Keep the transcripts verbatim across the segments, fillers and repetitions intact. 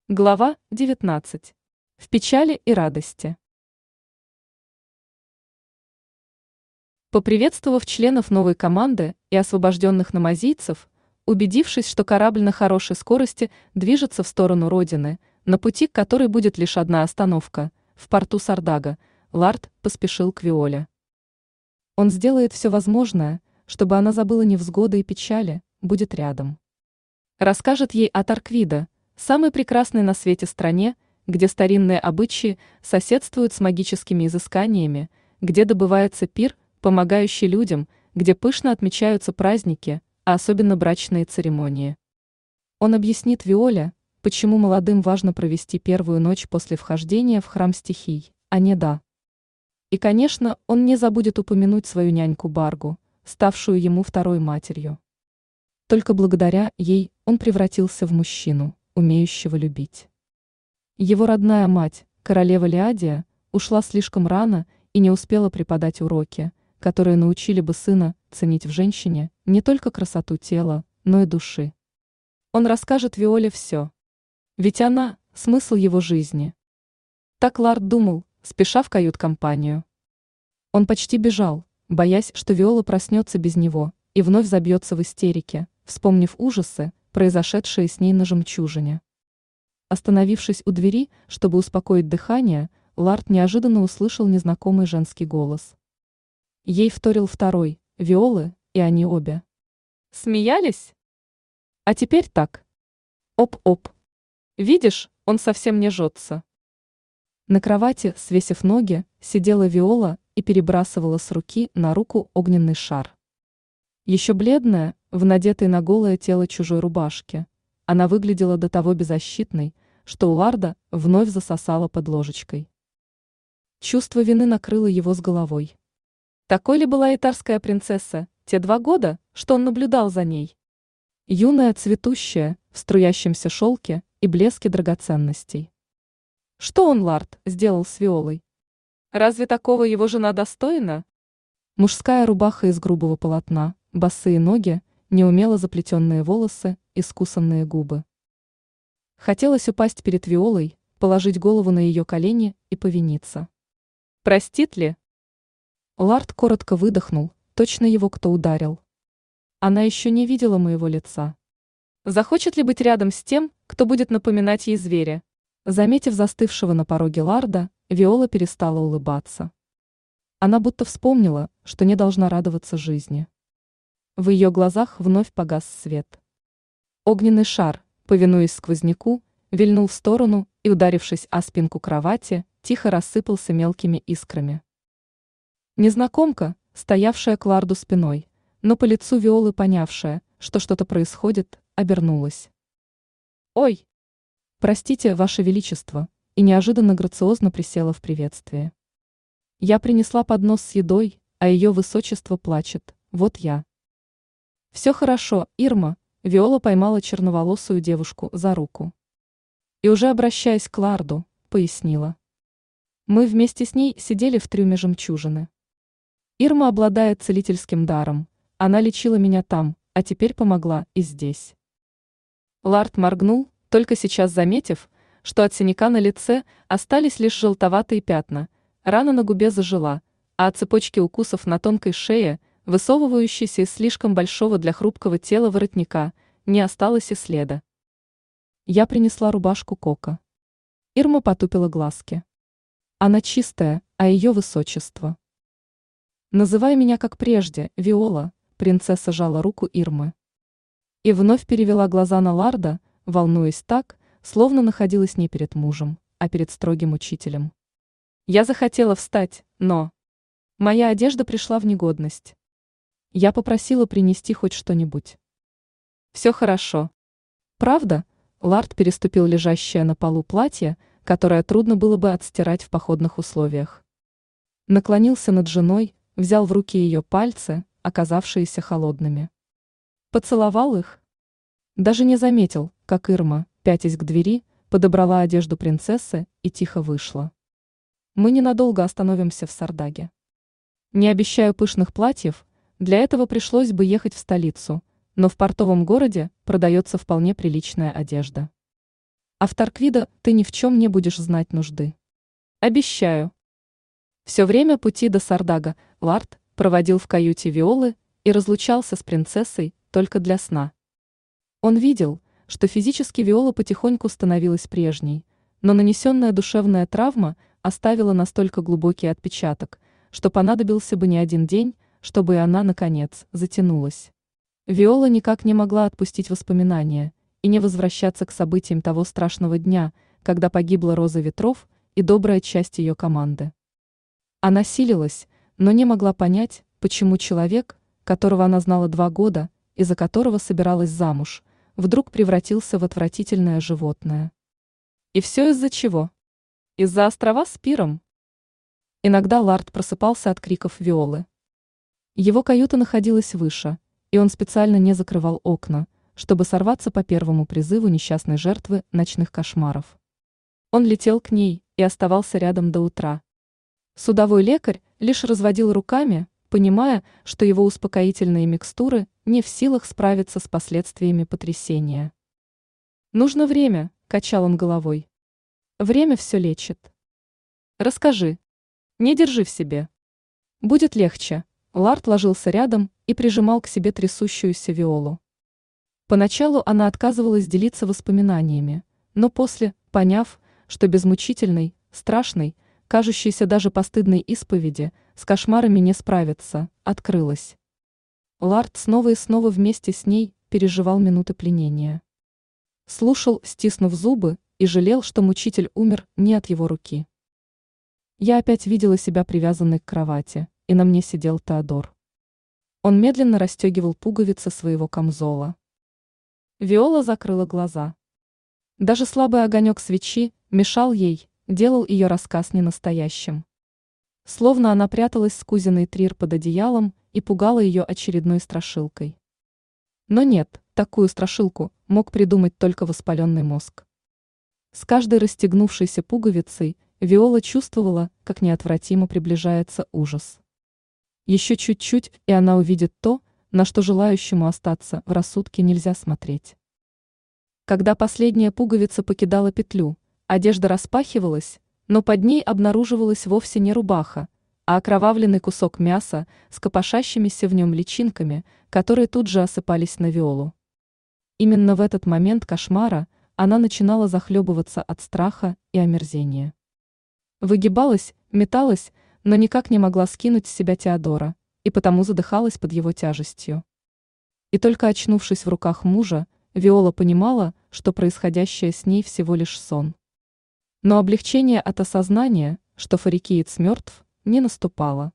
Глава девятнадцать. В печали и радости. Поприветствовав членов новой команды и освобожденных намазийцев, убедившись, что корабль на хорошей скорости движется в сторону родины, на пути к которой будет лишь одна остановка, в порту Сардага, Лард поспешил к Виоле. Он сделает все возможное, чтобы она забыла невзгоды и печали, будет рядом. Расскажет ей о Тарквида, самой прекрасной на свете стране, где старинные обычаи соседствуют с магическими изысканиями, где добывается пир, помогающий людям, где пышно отмечаются праздники, а особенно брачные церемонии. Он объяснит Виоле, почему молодым важно провести первую ночь после вхождения в храм стихий, а не да. И, конечно, он не забудет упомянуть свою няньку Баргу, ставшую ему второй матерью. Только благодаря ей он превратился в мужчину, умеющего любить. Его родная мать, королева Лиадия, ушла слишком рано и не успела преподать уроки, которые научили бы сына ценить в женщине не только красоту тела, но и души. Он расскажет Виоле все. Ведь она – смысл его жизни. Так Лард думал, спеша в кают-компанию. Он почти бежал, боясь, что Виола проснется без него и вновь забьется в истерике, вспомнив ужасы, произошедшие с ней на жемчужине. Остановившись у двери, чтобы успокоить дыхание, Лард неожиданно услышал незнакомый женский голос. Ей вторил второй, Виолы, и они обе. Смеялись? А теперь так. Оп-оп. Видишь, он совсем не жжется. На кровати, свесив ноги, сидела Виола и перебрасывала с руки на руку огненный шар. Еще бледная, в надетой на голое тело чужой рубашке, она выглядела до того беззащитной, что у Ларда вновь засосала под ложечкой. Чувство вины накрыло его с головой. Такой ли была итарская принцесса те два года, что он наблюдал за ней? Юная, цветущая, в струящемся шелке и блеске драгоценностей. Что он, Лард, сделал с Виолой? Разве такого его жена достойна? Мужская рубаха из грубого полотна, босые ноги, неумело заплетенные волосы, искусанные губы. Хотелось упасть перед Виолой, положить голову на ее колени и повиниться. Простит ли? Лард коротко выдохнул, точно его кто ударил. Она еще не видела моего лица. Захочет ли быть рядом с тем, кто будет напоминать ей зверя? Заметив застывшего на пороге Ларда, Виола перестала улыбаться. Она будто вспомнила, что не должна радоваться жизни. В ее глазах вновь погас свет. Огненный шар, повинуясь сквозняку, вильнул в сторону и, ударившись о спинку кровати, тихо рассыпался мелкими искрами. Незнакомка, стоявшая к Ларду спиной, но по лицу Виолы понявшая, что что-то происходит, обернулась. «Ой! Простите, Ваше Величество!» и неожиданно грациозно присела в приветствии. «Я принесла поднос с едой, а ее высочество плачет, вот я». «Все хорошо, Ирма», Виола поймала черноволосую девушку за руку. И уже обращаясь к Ларду, пояснила. «Мы вместе с ней сидели в трюме жемчужины. Ирма обладает целительским даром, она лечила меня там, а теперь помогла и здесь». Лард моргнул, только сейчас заметив, что от синяка на лице остались лишь желтоватые пятна, рана на губе зажила, а от цепочки укусов на тонкой шее, высовывающейся из слишком большого для хрупкого тела воротника, не осталось и следа. Я принесла рубашку Кока. Ирма потупила глазки. Она чистая, а ее высочество. «Называй меня как прежде, Виола», принцесса жала руку Ирмы. И вновь перевела глаза на Ларда, волнуясь так, словно находилась не перед мужем, а перед строгим учителем. Я захотела встать, но... Моя одежда пришла в негодность. Я попросила принести хоть что-нибудь. Все хорошо. Правда? Лард переступил лежащее на полу платье, которое трудно было бы отстирать в походных условиях. Наклонился над женой, взял в руки ее пальцы, оказавшиеся холодными. Поцеловал их. Даже не заметил, как Ирма, пятясь к двери, подобрала одежду принцессы и тихо вышла. Мы ненадолго остановимся в Сардаге. Не обещаю пышных платьев, для этого пришлось бы ехать в столицу, но в портовом городе продается вполне приличная одежда. А в Тарквида ты ни в чем не будешь знать нужды. Обещаю. Все время пути до Сардага Лард проводил в каюте Виолы и разлучался с принцессой только для сна. Он видел, что физически Виола потихоньку становилась прежней, но нанесенная душевная травма оставила настолько глубокий отпечаток, что понадобился бы не один день, чтобы и она, наконец, затянулась. Виола никак не могла отпустить воспоминания и не возвращаться к событиям того страшного дня, когда погибла Роза Ветров и добрая часть ее команды. Она силилась, но не могла понять, почему человек, которого она знала два года и за которого собиралась замуж, вдруг превратился в отвратительное животное. И все из-за чего? Из-за острова с пиром. Иногда Лард просыпался от криков Виолы. Его каюта находилась выше, и он специально не закрывал окна, чтобы сорваться по первому призыву несчастной жертвы ночных кошмаров. Он летел к ней и оставался рядом до утра. Судовой лекарь лишь разводил руками, понимая, что его успокоительные микстуры не в силах справиться с последствиями потрясения. «Нужно время», – качал он головой. «Время все лечит. Расскажи. Не держи в себе. Будет легче». Лард ложился рядом и прижимал к себе трясущуюся Виолу. Поначалу она отказывалась делиться воспоминаниями, но после, поняв, что без мучительной, страшной, кажущейся даже постыдной исповеди, с кошмарами не справится, открылась. Лард снова и снова вместе с ней переживал минуты пленения. Слушал, стиснув зубы, и жалел, что мучитель умер не от его руки. Я опять видела себя привязанной к кровати, и на мне сидел Теодор. Он медленно расстегивал пуговицы своего камзола. Виола закрыла глаза. Даже слабый огонек свечи мешал ей, делал ее рассказ ненастоящим. Словно она пряталась с кузиной Трир под одеялом и пугала ее очередной страшилкой. Но нет, такую страшилку мог придумать только воспаленный мозг. С каждой расстегнувшейся пуговицей Виола чувствовала, как неотвратимо приближается ужас. Еще чуть-чуть, и она увидит то, на что желающему остаться в рассудке нельзя смотреть. Когда последняя пуговица покидала петлю, одежда распахивалась, но под ней обнаруживалась вовсе не рубаха, а окровавленный кусок мяса с копошащимися в нем личинками, которые тут же осыпались на Виолу. Именно в этот момент кошмара она начинала захлебываться от страха и омерзения. Выгибалась, металась, но никак не могла скинуть с себя Теодора, и потому задыхалась под его тяжестью. И только очнувшись в руках мужа, Виола понимала, что происходящее с ней всего лишь сон. Но облегчение от осознания, что фарикиец мертв, не наступало.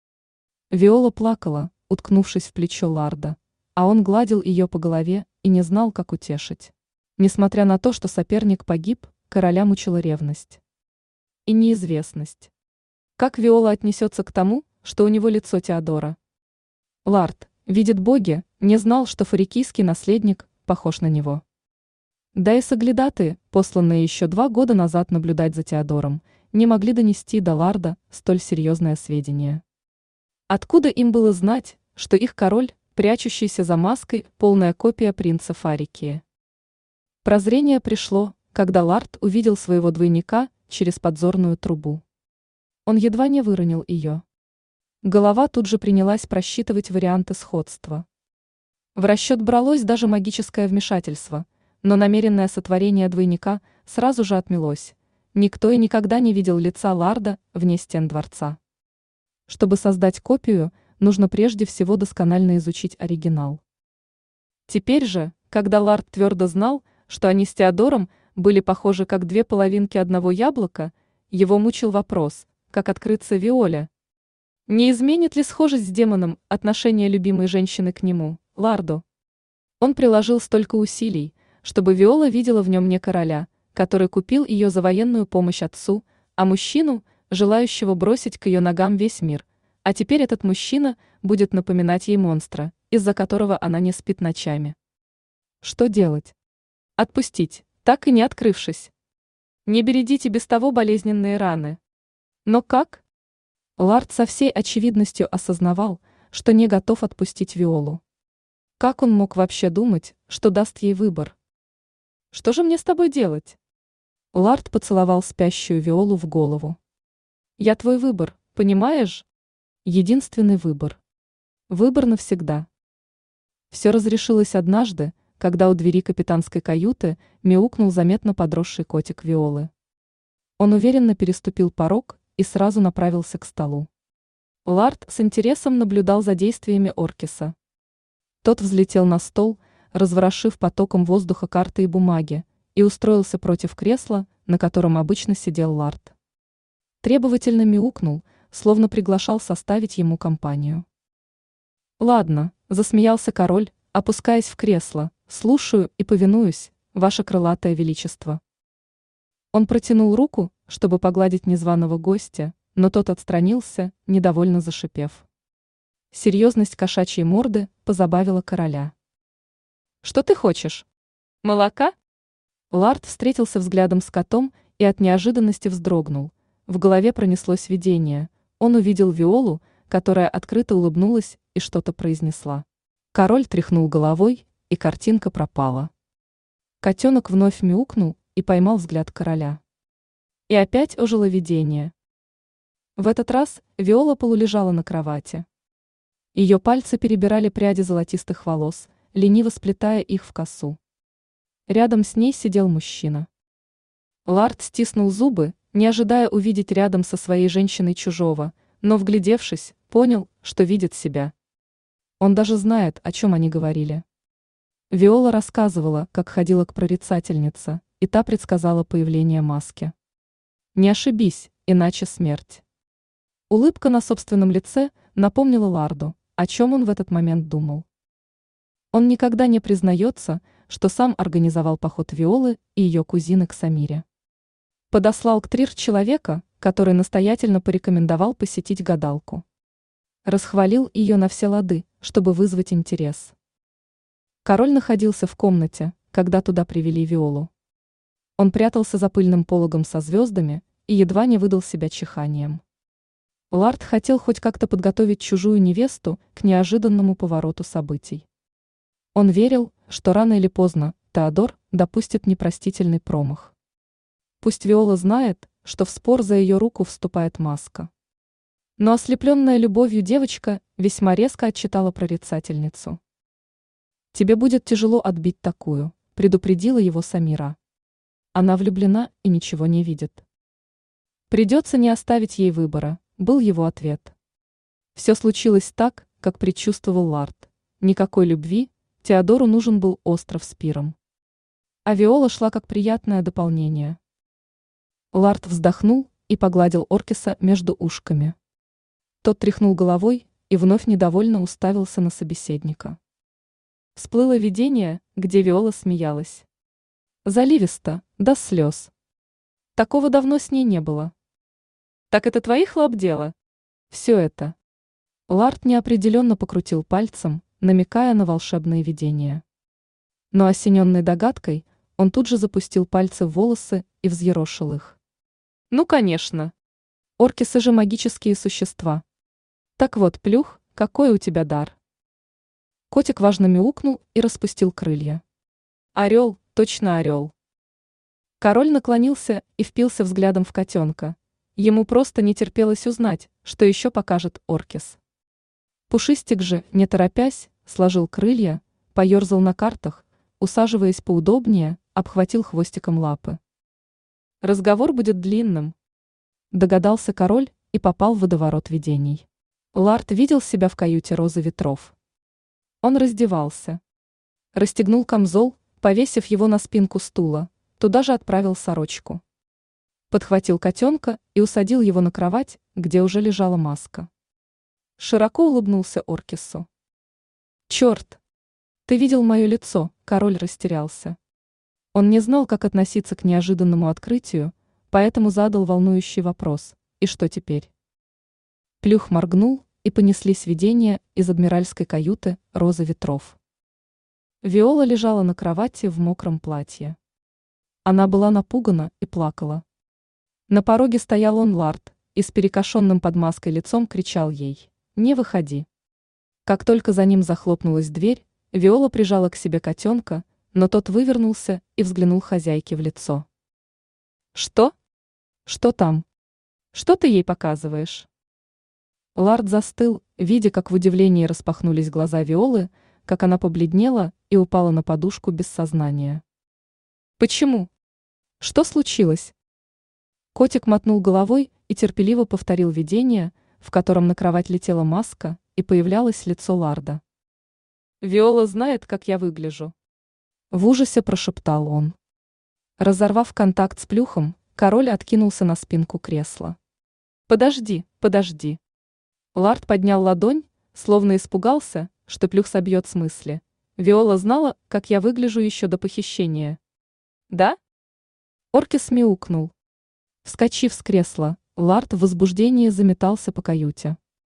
Виола плакала, уткнувшись в плечо Ларда, а он гладил ее по голове и не знал, как утешить. Несмотря на то, что соперник погиб, короля мучила ревность и неизвестность. Как Виола отнесется к тому, что у него лицо Теодора? Лард, видит боги, не знал, что фарикийский наследник похож на него. Да и соглядатые, посланные еще два года назад наблюдать за Теодором, не могли донести до Ларда столь серьезное сведение. Откуда им было знать, что их король, прячущийся за маской, полная копия принца Фарикии? Прозрение пришло, когда Лард увидел своего двойника через подзорную трубу. Он едва не выронил ее. Голова тут же принялась просчитывать варианты сходства. В расчет бралось даже магическое вмешательство, но намеренное сотворение двойника сразу же отмелось. Никто и никогда не видел лица Ларда вне стен дворца. Чтобы создать копию, нужно прежде всего досконально изучить оригинал. Теперь же, когда Лард твердо знал, что они с Теодором были похожи как две половинки одного яблока, его мучил вопрос, как открыться Виоле. Не изменит ли схожесть с демоном отношение любимой женщины к нему, Ларду? Он приложил столько усилий, чтобы Виола видела в нем не короля, который купил ее за военную помощь отцу, а мужчину, желающего бросить к ее ногам весь мир, а теперь этот мужчина будет напоминать ей монстра, из-за которого она не спит ночами. Что делать? Отпустить, так и не открывшись. Не бередите без того болезненные раны. Но как? Лард со всей очевидностью осознавал, что не готов отпустить Виолу. Как он мог вообще думать, что даст ей выбор? «Что же мне с тобой делать?» Лард поцеловал спящую Виолу в голову. «Я твой выбор, понимаешь? Единственный выбор. Выбор навсегда». Все разрешилось однажды, когда у двери капитанской каюты мяукнул заметно подросший котик Виолы. Он уверенно переступил порог и сразу направился к столу. Лард с интересом наблюдал за действиями Оркиса. Тот взлетел на стол, разворошив потоком воздуха карты и бумаги, и устроился против кресла, на котором обычно сидел Лард. Требовательно мяукнул, словно приглашал составить ему компанию. «Ладно», — засмеялся король, опускаясь в кресло, — «слушаю и повинуюсь, ваше крылатое величество». Он протянул руку, чтобы погладить незваного гостя, но тот отстранился, недовольно зашипев. Серьезность кошачьей морды позабавила короля. «Что ты хочешь? Молока?» Лард встретился взглядом с котом и от неожиданности вздрогнул. В голове пронеслось видение. Он увидел Виолу, которая открыто улыбнулась и что-то произнесла. Король тряхнул головой, и картинка пропала. Котенок вновь мяукнул и поймал взгляд короля. И опять ожило видение. В этот раз Виола полулежала на кровати. Ее пальцы перебирали пряди золотистых волос, лениво сплетая их в косу. Рядом с ней сидел мужчина. Лард стиснул зубы, не ожидая увидеть рядом со своей женщиной чужого, но, вглядевшись, понял, что видит себя. Он даже знает, о чем они говорили. Виола рассказывала, как ходила к прорицательнице, и та предсказала появление маски. Не ошибись, иначе смерть. Улыбка на собственном лице напомнила Ларду, о чем он в этот момент думал. Он никогда не признается, что сам организовал поход Виолы и ее кузины к Самире. Подослал к Трир человека, который настоятельно порекомендовал посетить гадалку. Расхвалил ее на все лады, чтобы вызвать интерес. Король находился в комнате, когда туда привели Виолу. Он прятался за пыльным пологом со звездами и едва не выдал себя чиханием. Лард хотел хоть как-то подготовить чужую невесту к неожиданному повороту событий. Он верил, что рано или поздно Теодор допустит непростительный промах. Пусть Виола знает, что в спор за ее руку вступает маска. Но ослепленная любовью девочка весьма резко отчитала прорицательницу. «Тебе будет тяжело отбить такую», — предупредила его Самира. Она влюблена и ничего не видит. «Придется не оставить ей выбора», — был его ответ. Все случилось так, как предчувствовал Лард. Никакой любви, Теодору нужен был остров с пиром. А Виола шла как приятное дополнение. Лард вздохнул и погладил Оркиса между ушками. Тот тряхнул головой и вновь недовольно уставился на собеседника. Всплыло видение, где Виола смеялась. Заливисто, до слез. Такого давно с ней не было. «Так это твоих лап дело?» «Все это». Лард неопределенно покрутил пальцем, намекая на волшебные видения. Но осененный догадкой, он тут же запустил пальцы в волосы и взъерошил их. «Ну, конечно. Оркисы же магические существа. Так вот, Плюх, какой у тебя дар?» Котик важно мяукнул и распустил крылья. «Орел, точно орел». Король наклонился и впился взглядом в котенка. Ему просто не терпелось узнать, что еще покажет Оркис. Пушистик же, не торопясь, сложил крылья, поерзал на картах, усаживаясь поудобнее, обхватил хвостиком лапы. «Разговор будет длинным», — догадался король и попал в водоворот видений. Лард видел себя в каюте Розы ветров. Он раздевался. Расстегнул камзол, повесив его на спинку стула, туда же отправил сорочку. Подхватил котенка и усадил его на кровать, где уже лежала маска. Широко улыбнулся Оркису. «Черт! Ты видел мое лицо?» — король растерялся. Он не знал, как относиться к неожиданному открытию, поэтому задал волнующий вопрос: «И что теперь?» Плюх моргнул, и понеслись видения из адмиральской каюты Розы ветров. Виола лежала на кровати в мокром платье. Она была напугана и плакала. На пороге стоял он, Лард, и с перекошенным под маской лицом кричал ей: «Не выходи». Как только за ним захлопнулась дверь, Виола прижала к себе котенка, но тот вывернулся и взглянул хозяйке в лицо. Что? Что там? Что ты ей показываешь? Лард застыл, видя, как в удивлении распахнулись глаза Виолы, как она побледнела и упала на подушку без сознания. Почему? Что случилось? Котик мотнул головой и терпеливо повторил видение, в котором на кровать летела маска и появлялось лицо Ларда. Виола знает, как я выгляжу. В ужасе прошептал он. Разорвав контакт с Плюхом, король откинулся на спинку кресла. Подожди, подожди. Лард поднял ладонь, словно испугался, что Плюх собьет с мысли. Виола знала, как я выгляжу еще до похищения. Да? Оркис мяукнул. Вскочив с кресла, Лард в возбуждении заметался по каюте.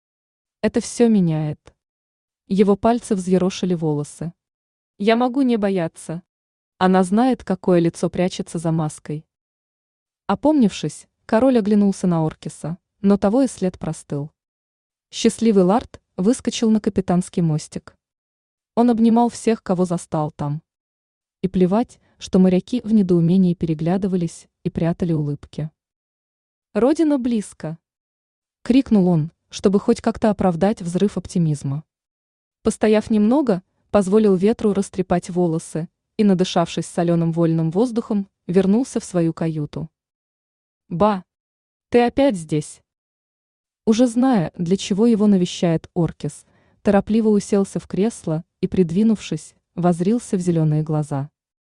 Это все меняет. Его пальцы взъерошили волосы. Я могу не бояться. Она знает, какое лицо прячется за маской. Опомнившись, король оглянулся на Оркиса, но того и след простыл. Счастливый Лард выскочил на капитанский мостик. Он обнимал всех, кого застал там. И плевать, что моряки в недоумении переглядывались и прятали улыбки. «Родина близко!» — крикнул он, чтобы хоть как-то оправдать взрыв оптимизма. Постояв немного, позволил ветру растрепать волосы и, надышавшись соленым вольным воздухом, вернулся в свою каюту. «Ба! Ты опять здесь!» Уже зная, для чего его навещает Оркис, торопливо уселся в кресло и, придвинувшись, воззрился в зеленые глаза.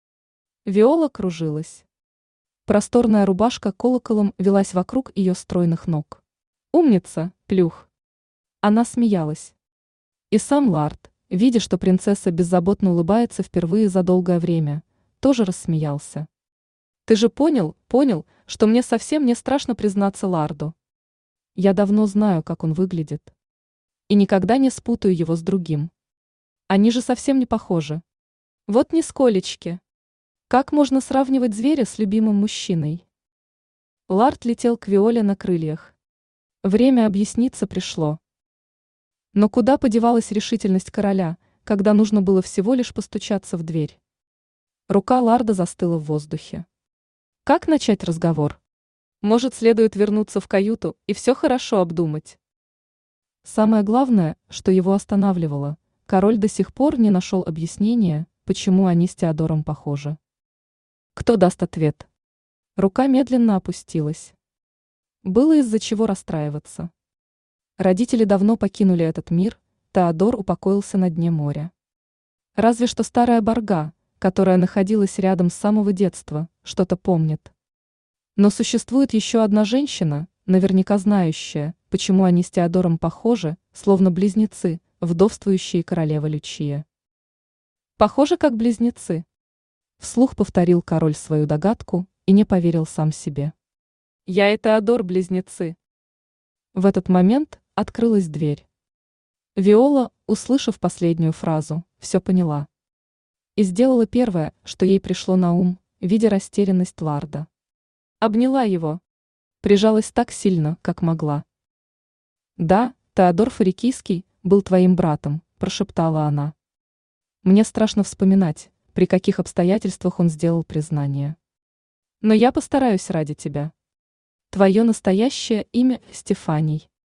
Виола кружилась. Просторная рубашка колоколом велась вокруг ее стройных ног. «Умница, Плюх!» Она смеялась. И сам Лард, видя, что принцесса беззаботно улыбается впервые за долгое время, тоже рассмеялся. «Ты же понял, понял, что мне совсем не страшно признаться Ларду. Я давно знаю, как он выглядит. И никогда не спутаю его с другим. Они же совсем не похожи. Вот нисколечки. Как можно сравнивать зверя с любимым мужчиной?» Лард летел к Виоле на крыльях. Время объясниться пришло. Но куда подевалась решительность короля, когда нужно было всего лишь постучаться в дверь? Рука Ларда застыла в воздухе. Как начать разговор? Может, следует вернуться в каюту и все хорошо обдумать? Самое главное, что его останавливало, король до сих пор не нашел объяснения, почему они с Теодором похожи. Кто даст ответ? Рука медленно опустилась. Было из-за чего расстраиваться. Родители давно покинули этот мир, Теодор упокоился на дне моря. Разве что старая Барга, которая находилась рядом с самого детства, что-то помнит. Но существует еще одна женщина, наверняка знающая, почему они с Теодором похожи, словно близнецы, вдовствующие королева Лючия. Похожи как близнецы. Вслух повторил король свою догадку и не поверил сам себе. Я и Теодор близнецы. В этот момент открылась дверь. Виола, услышав последнюю фразу, все поняла. И сделала первое, что ей пришло на ум, видя растерянность Ларда. Обняла его. Прижалась так сильно, как могла. «Да, Теодор Фарикийский был твоим братом», – прошептала она. «Мне страшно вспоминать, при каких обстоятельствах он сделал признание. Но я постараюсь ради тебя. Твое настоящее имя Стефаний».